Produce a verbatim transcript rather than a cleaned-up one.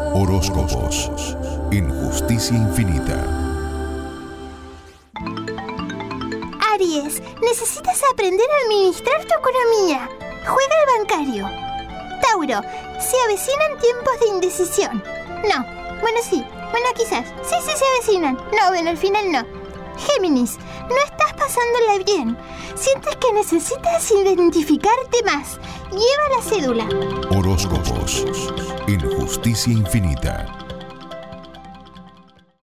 Horóscopos en Justicia Infinita. Aries, necesitas aprender a administrar tu economía. Juega al bancario. Tauro, se avecinan tiempos de indecisión. No, bueno sí, bueno quizás. Sí, sí se avecinan. No, bueno, al final no. Géminis, no estás pasándola bien. Sientes que necesitas identificarte más. Lleva la cédula. Horóscopos en Justicia Infinita.